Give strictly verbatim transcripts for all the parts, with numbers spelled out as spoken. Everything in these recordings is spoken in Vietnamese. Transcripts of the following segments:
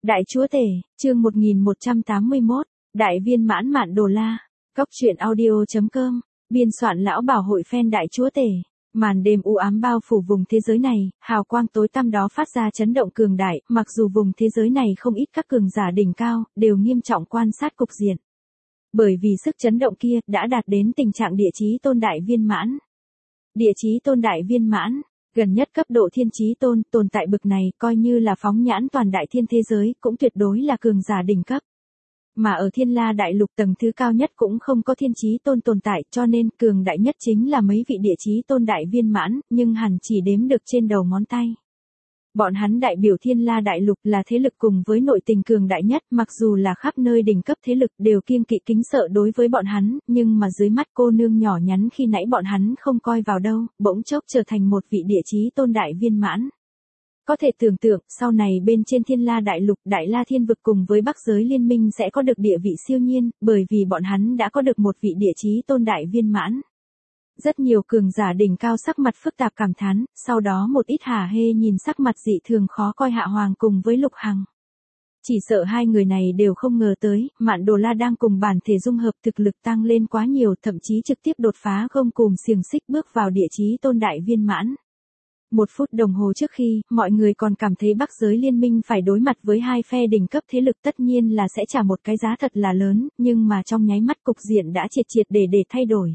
Đại Chúa Tể, chương một nghìn một trăm tám mươi mốt, Đại Viên Mãn Mạn Đồ La, Cốc truyện audio chấm com, biên soạn lão bảo hội fan Đại Chúa Tể. Màn đêm u ám bao phủ vùng thế giới này, hào quang tối tăm đó phát ra chấn động cường đại, mặc dù vùng thế giới này không ít các cường giả đỉnh cao, đều nghiêm trọng quan sát cục diện. Bởi vì sức chấn động kia đã đạt đến tình trạng địa chí tôn đại viên mãn. Địa chí tôn đại viên mãn, gần nhất cấp độ thiên chí tôn, tồn tại bực này coi như là phóng nhãn toàn đại thiên thế giới, cũng tuyệt đối là cường giả đỉnh cấp. Mà ở Thiên La Đại Lục tầng thứ cao nhất cũng không có thiên chí tôn tồn tại, cho nên cường đại nhất chính là mấy vị địa chí tôn đại viên mãn, nhưng hẳn chỉ đếm được trên đầu ngón tay. Bọn hắn đại biểu Thiên La Đại Lục là thế lực cùng với nội tình cường đại nhất, mặc dù là khắp nơi đỉnh cấp thế lực đều kiêng kỵ kính sợ đối với bọn hắn, nhưng mà dưới mắt cô nương nhỏ nhắn khi nãy bọn hắn không coi vào đâu, bỗng chốc trở thành một vị địa chí tôn đại viên mãn. Có thể tưởng tượng, sau này bên trên Thiên La Đại Lục, Đại La Thiên Vực cùng với Bắc Giới Liên Minh sẽ có được địa vị siêu nhiên, bởi vì bọn hắn đã có được một vị địa chí tôn đại viên mãn. Rất nhiều cường giả đỉnh cao sắc mặt phức tạp cảm thán, sau đó một ít hả hê nhìn sắc mặt dị thường khó coi Hạ Hoàng cùng với Lục Hằng. Chỉ sợ hai người này đều không ngờ tới, Mạn Đồ La đang cùng bản thể dung hợp thực lực tăng lên quá nhiều, thậm chí trực tiếp đột phá gông cùm xiềng xích bước vào địa chí tôn đại viên mãn. Một phút đồng hồ trước khi, mọi người còn cảm thấy Bắc Giới Liên Minh phải đối mặt với hai phe đỉnh cấp thế lực tất nhiên là sẽ trả một cái giá thật là lớn, nhưng mà trong nháy mắt cục diện đã triệt triệt để để thay đổi.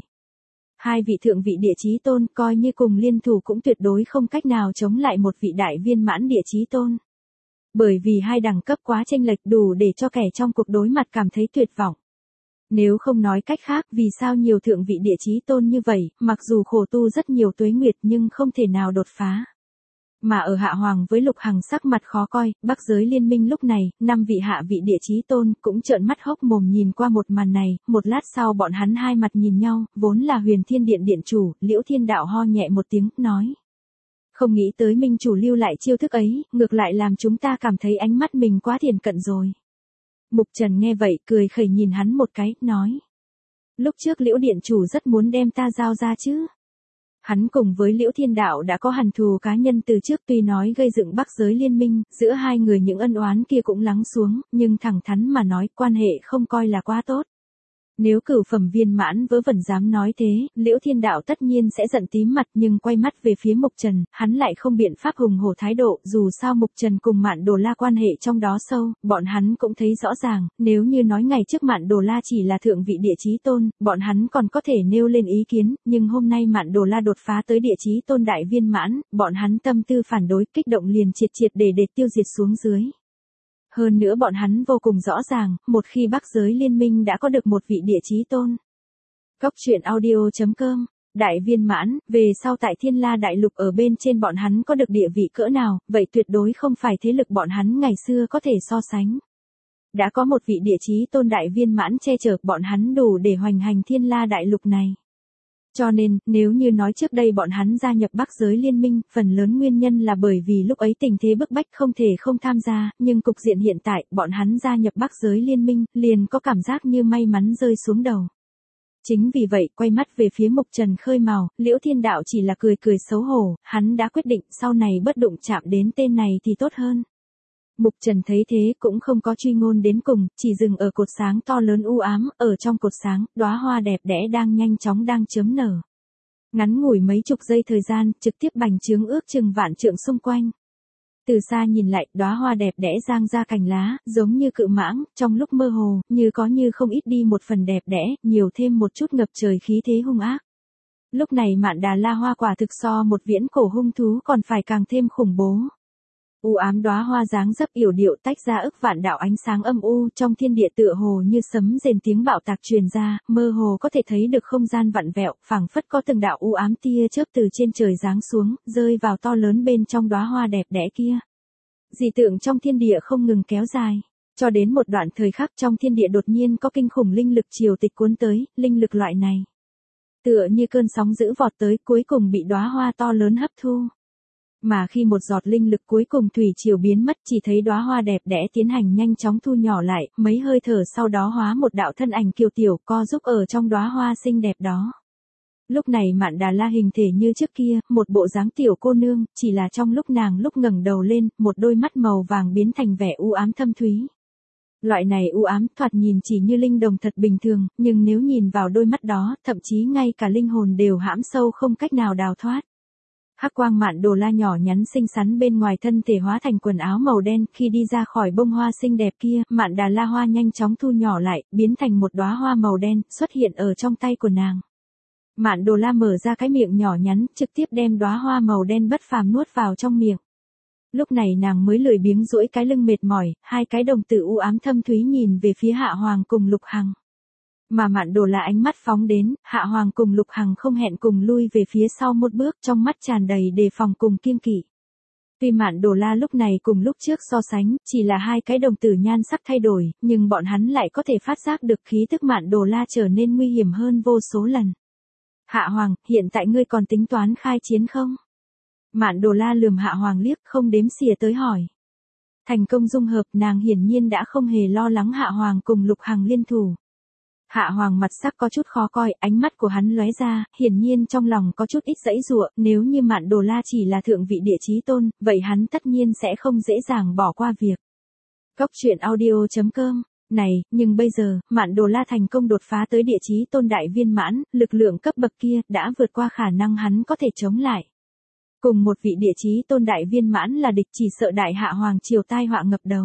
Hai vị thượng vị địa chí tôn coi như cùng liên thủ cũng tuyệt đối không cách nào chống lại một vị đại viên mãn địa chí tôn. Bởi vì hai đẳng cấp quá chênh lệch đủ để cho kẻ trong cuộc đối mặt cảm thấy tuyệt vọng. Nếu không nói cách khác, vì sao nhiều thượng vị địa chí tôn như vậy, mặc dù khổ tu rất nhiều tuế nguyệt nhưng không thể nào đột phá. Mà ở Hạ Hoàng với Lục Hằng sắc mặt khó coi, Bắc Giới Liên Minh lúc này, năm vị hạ vị địa chí tôn cũng trợn mắt hốc mồm nhìn qua một màn này, một lát sau bọn hắn hai mặt nhìn nhau, vốn là Huyền Thiên Điện điện chủ, Liễu Thiên Đạo ho nhẹ một tiếng, nói. Không nghĩ tới Minh chủ lưu lại chiêu thức ấy, ngược lại làm chúng ta cảm thấy ánh mắt mình quá thiển cận rồi. Mục Trần nghe vậy, cười khẩy nhìn hắn một cái, nói. Lúc trước Liễu Điện chủ rất muốn đem ta giao ra chứ. Hắn cùng với Liễu Thiên Đạo đã có hằn thù cá nhân từ trước, tuy nói gây dựng Bắc Giới Liên Minh, giữa hai người những ân oán kia cũng lắng xuống, nhưng thẳng thắn mà nói quan hệ không coi là quá tốt. Nếu cửu phẩm viên mãn vớ vẩn dám nói thế, Liễu Thiên Đạo tất nhiên sẽ giận tím mặt, nhưng quay mắt về phía Mục Trần, hắn lại không biện pháp hùng hổ thái độ, dù sao Mục Trần cùng Mạn Đồ La quan hệ trong đó sâu, bọn hắn cũng thấy rõ ràng, nếu như nói ngày trước Mạn Đồ La chỉ là thượng vị địa chí tôn, bọn hắn còn có thể nêu lên ý kiến, nhưng hôm nay Mạn Đồ La đột phá tới địa chí tôn đại viên mãn, bọn hắn tâm tư phản đối, kích động liền triệt triệt để để tiêu diệt xuống dưới. Hơn nữa bọn hắn vô cùng rõ ràng, một khi Bắc Giới Liên Minh đã có được một vị địa chí tôn. Cốc truyện audio chấm com, đại viên mãn, về sau tại Thiên La Đại Lục ở bên trên bọn hắn có được địa vị cỡ nào, vậy tuyệt đối không phải thế lực bọn hắn ngày xưa có thể so sánh. Đã có một vị địa chí tôn đại viên mãn che chở, bọn hắn đủ để hoành hành Thiên La Đại Lục này. Cho nên, nếu như nói trước đây bọn hắn gia nhập Bắc Giới Liên Minh, phần lớn nguyên nhân là bởi vì lúc ấy tình thế bức bách không thể không tham gia, nhưng cục diện hiện tại, bọn hắn gia nhập Bắc Giới Liên Minh, liền có cảm giác như may mắn rơi xuống đầu. Chính vì vậy, quay mắt về phía Mục Trần khơi mào, Liễu Thiên Đạo chỉ là cười cười xấu hổ, hắn đã quyết định sau này bất đụng chạm đến tên này thì tốt hơn. Mục Trần thấy thế cũng không có truy ngôn đến cùng, chỉ dừng ở cột sáng to lớn u ám, ở trong cột sáng, đóa hoa đẹp đẽ đang nhanh chóng đang chớm nở. Ngắn ngủi mấy chục giây thời gian, trực tiếp bành trướng ước chừng vạn trượng xung quanh. Từ xa nhìn lại, đóa hoa đẹp đẽ giang ra cành lá, giống như cự mãng, trong lúc mơ hồ, như có như không ít đi một phần đẹp đẽ, nhiều thêm một chút ngập trời khí thế hung ác. Lúc này Mạn Đà La hoa quả thực so một viễn cổ hung thú còn phải càng thêm khủng bố. U ám đóa hoa dáng dấp yểu điệu tách ra ức vạn đạo ánh sáng âm u, trong thiên địa tựa hồ như sấm rền tiếng bạo tạc truyền ra, mơ hồ có thể thấy được không gian vặn vẹo, phảng phất có từng đạo u ám tia chớp từ trên trời giáng xuống, rơi vào to lớn bên trong đóa hoa đẹp đẽ kia. Dị tượng trong thiên địa không ngừng kéo dài, cho đến một đoạn thời khắc trong thiên địa đột nhiên có kinh khủng linh lực triều tịch cuốn tới, linh lực loại này tựa như cơn sóng dữ vọt tới, cuối cùng bị đóa hoa to lớn hấp thu. Mà khi một giọt linh lực cuối cùng thủy triều biến mất, chỉ thấy đóa hoa đẹp đẽ tiến hành nhanh chóng thu nhỏ lại, mấy hơi thở sau đó hóa một đạo thân ảnh kiều tiểu co giúp ở trong đóa hoa xinh đẹp đó. Lúc này Mạn Đà La hình thể như trước kia, một bộ dáng tiểu cô nương, chỉ là trong lúc nàng lúc ngẩng đầu lên, một đôi mắt màu vàng biến thành vẻ u ám thâm thúy. Loại này u ám thoạt nhìn chỉ như linh đồng thật bình thường, nhưng nếu nhìn vào đôi mắt đó, thậm chí ngay cả linh hồn đều hãm sâu không cách nào đào thoát. Hắc quang Mạn Đồ La nhỏ nhắn xinh xắn bên ngoài thân thể hóa thành quần áo màu đen, khi đi ra khỏi bông hoa xinh đẹp kia, Mạn Đà La hoa nhanh chóng thu nhỏ lại, biến thành một đóa hoa màu đen, xuất hiện ở trong tay của nàng. Mạn Đồ La mở ra cái miệng nhỏ nhắn, trực tiếp đem đóa hoa màu đen bất phàm nuốt vào trong miệng. Lúc này nàng mới lười biếng duỗi cái lưng mệt mỏi, hai cái đồng tử u ám thâm thúy nhìn về phía Hạ Hoàng cùng Lục Hằng. Mà Mạn Đồ La ánh mắt phóng đến, Hạ Hoàng cùng Lục Hằng không hẹn cùng lui về phía sau một bước, trong mắt tràn đầy đề phòng cùng kiêng kỵ. Tuy Mạn Đồ La lúc này cùng lúc trước so sánh, chỉ là hai cái đồng tử nhan sắc thay đổi, nhưng bọn hắn lại có thể phát giác được khí tức Mạn Đồ La trở nên nguy hiểm hơn vô số lần. Hạ Hoàng, hiện tại ngươi còn tính toán khai chiến không? Mạn Đồ La lườm Hạ Hoàng liếc, không đếm xỉa tới hỏi. Thành công dung hợp, nàng hiển nhiên đã không hề lo lắng Hạ Hoàng cùng Lục Hằng liên thủ. Hạ Hoàng mặt sắc có chút khó coi, ánh mắt của hắn lóe ra, hiển nhiên trong lòng có chút ít giãy giụa, nếu như Mạn Đồ La chỉ là thượng vị địa chí tôn, vậy hắn tất nhiên sẽ không dễ dàng bỏ qua việc. Cốc truyện audio chấm com. Này, nhưng bây giờ, Mạn Đồ La thành công đột phá tới địa chí tôn đại viên mãn, lực lượng cấp bậc kia đã vượt qua khả năng hắn có thể chống lại. Cùng một vị địa chí tôn đại viên mãn là địch, chỉ sợ đại Hạ Hoàng triều tai họa ngập đầu.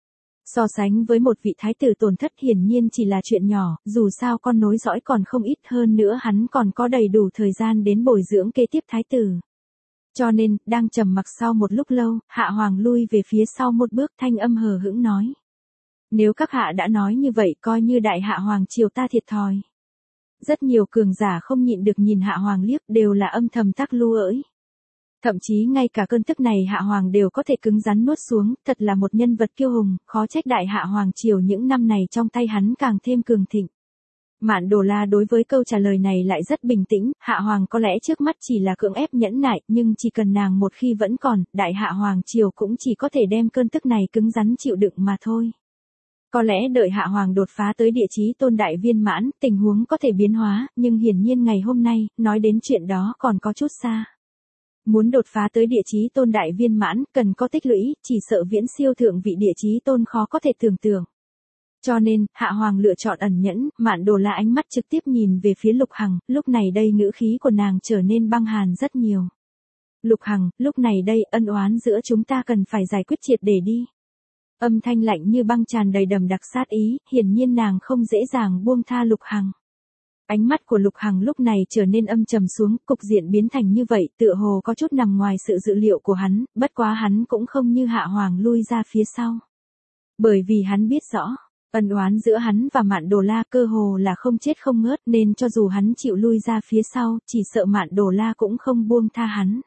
So sánh với một vị thái tử tổn thất hiển nhiên chỉ là chuyện nhỏ, dù sao con nối dõi còn không ít, hơn nữa hắn còn có đầy đủ thời gian đến bồi dưỡng kế tiếp thái tử. Cho nên, đang trầm mặc sau một lúc lâu, Hạ Hoàng lui về phía sau một bước, thanh âm hờ hững nói. Nếu các hạ đã nói như vậy, coi như đại Hạ Hoàng triều ta thiệt thòi. Rất nhiều cường giả không nhịn được nhìn Hạ Hoàng liếc, đều là âm thầm tắc lu ỡi. Thậm chí ngay cả cơn tức này Hạ Hoàng đều có thể cứng rắn nuốt xuống, thật là một nhân vật kiêu hùng, khó trách đại Hạ Hoàng triều những năm này trong tay hắn càng thêm cường thịnh. Mạn Đồ La đối với câu trả lời này lại rất bình tĩnh, Hạ Hoàng có lẽ trước mắt chỉ là cưỡng ép nhẫn nại, nhưng chỉ cần nàng một khi vẫn còn, đại Hạ Hoàng triều cũng chỉ có thể đem cơn tức này cứng rắn chịu đựng mà thôi. Có lẽ đợi Hạ Hoàng đột phá tới địa chí tôn đại viên mãn, tình huống có thể biến hóa, nhưng hiển nhiên ngày hôm nay, nói đến chuyện đó còn có chút xa. Muốn đột phá tới địa chí tôn đại viên mãn, cần có tích lũy, chỉ sợ viễn siêu thượng vị địa chí tôn khó có thể tưởng tượng. Cho nên, Hạ Hoàng lựa chọn ẩn nhẫn, Mạn Đồ La ánh mắt trực tiếp nhìn về phía Lục Hằng, lúc này đây ngữ khí của nàng trở nên băng hàn rất nhiều. Lục Hằng, lúc này đây ân oán giữa chúng ta cần phải giải quyết triệt để đi. Âm thanh lạnh như băng tràn đầy đầm đặc sát ý, hiển nhiên nàng không dễ dàng buông tha Lục Hằng. Ánh mắt của Lục Hằng lúc này trở nên âm trầm xuống, cục diện biến thành như vậy, tựa hồ có chút nằm ngoài sự dự liệu của hắn, bất quá hắn cũng không như Hạ Hoàng lui ra phía sau. Bởi vì hắn biết rõ, ân oán giữa hắn và Mạn Đồ La cơ hồ là không chết không ngớt, nên cho dù hắn chịu lui ra phía sau, chỉ sợ Mạn Đồ La cũng không buông tha hắn.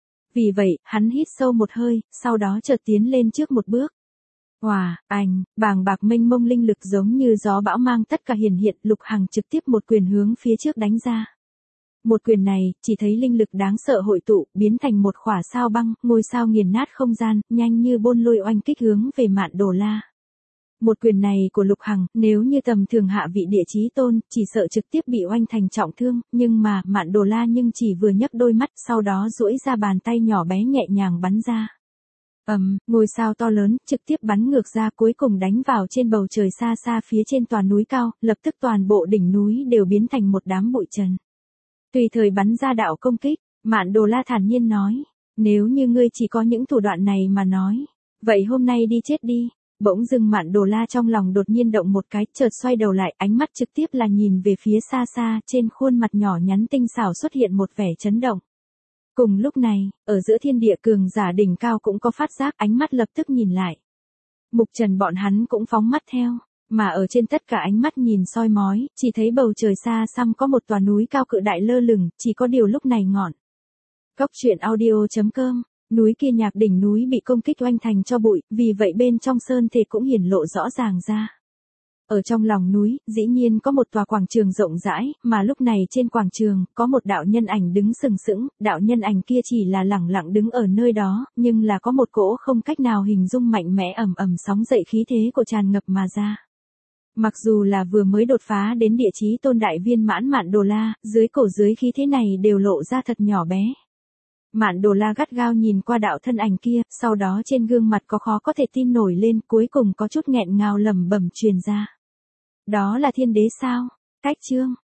Vì vậy, hắn hít sâu một hơi, sau đó chợt tiến lên trước một bước. Hòa, anh, bàng bạc mênh mông linh lực giống như gió bão mang tất cả hiển hiện, Lục Hằng trực tiếp một quyền hướng phía trước đánh ra. Một quyền này, chỉ thấy linh lực đáng sợ hội tụ, biến thành một khỏa sao băng, ngôi sao nghiền nát không gian, nhanh như bôn lôi oanh kích hướng về Mạn Đồ La. Một quyền này của Lục Hằng, nếu như tầm thường hạ vị địa chí tôn, chỉ sợ trực tiếp bị oanh thành trọng thương, nhưng mà, Mạn Đồ La nhưng chỉ vừa nhấc đôi mắt, sau đó duỗi ra bàn tay nhỏ bé nhẹ nhàng bắn ra. Ầm, um, ngôi sao to lớn, trực tiếp bắn ngược ra cuối cùng đánh vào trên bầu trời xa xa phía trên toàn núi cao, lập tức toàn bộ đỉnh núi đều biến thành một đám bụi trần. Tùy thời bắn ra đạo công kích, Mạn Đồ La thản nhiên nói, nếu như ngươi chỉ có những thủ đoạn này mà nói, vậy hôm nay đi chết đi. Bỗng dưng Mạn Đồ La trong lòng đột nhiên động một cái, chợt xoay đầu lại, ánh mắt trực tiếp là nhìn về phía xa xa, trên khuôn mặt nhỏ nhắn tinh xảo xuất hiện một vẻ chấn động. Cùng lúc này, ở giữa thiên địa cường giả đỉnh cao cũng có phát giác, ánh mắt lập tức nhìn lại. Mục Trần bọn hắn cũng phóng mắt theo, mà ở trên tất cả ánh mắt nhìn soi mói, chỉ thấy bầu trời xa xăm có một tòa núi cao cự đại lơ lửng, chỉ có điều lúc này ngọn. Cốc truyện audio chấm com, núi kia nhạc đỉnh núi bị công kích oanh thành cho bụi, vì vậy bên trong sơn thể cũng hiển lộ rõ ràng ra. Ở trong lòng núi, dĩ nhiên có một tòa quảng trường rộng rãi, mà lúc này trên quảng trường, có một đạo nhân ảnh đứng sừng sững, đạo nhân ảnh kia chỉ là lẳng lặng đứng ở nơi đó, nhưng là có một cỗ không cách nào hình dung mạnh mẽ ầm ầm sóng dậy khí thế của tràn ngập mà ra. Mặc dù là vừa mới đột phá đến địa chí tôn đại viên mãn Mạn Đồ La, dưới cổ dưới khí thế này đều lộ ra thật nhỏ bé. Mạn Đồ La gắt gao nhìn qua đạo thân ảnh kia, sau đó trên gương mặt có khó có thể tin nổi lên, cuối cùng có chút nghẹn ngào lẩm bẩm truyền ra. Đó là thiên đế sao? Cách chương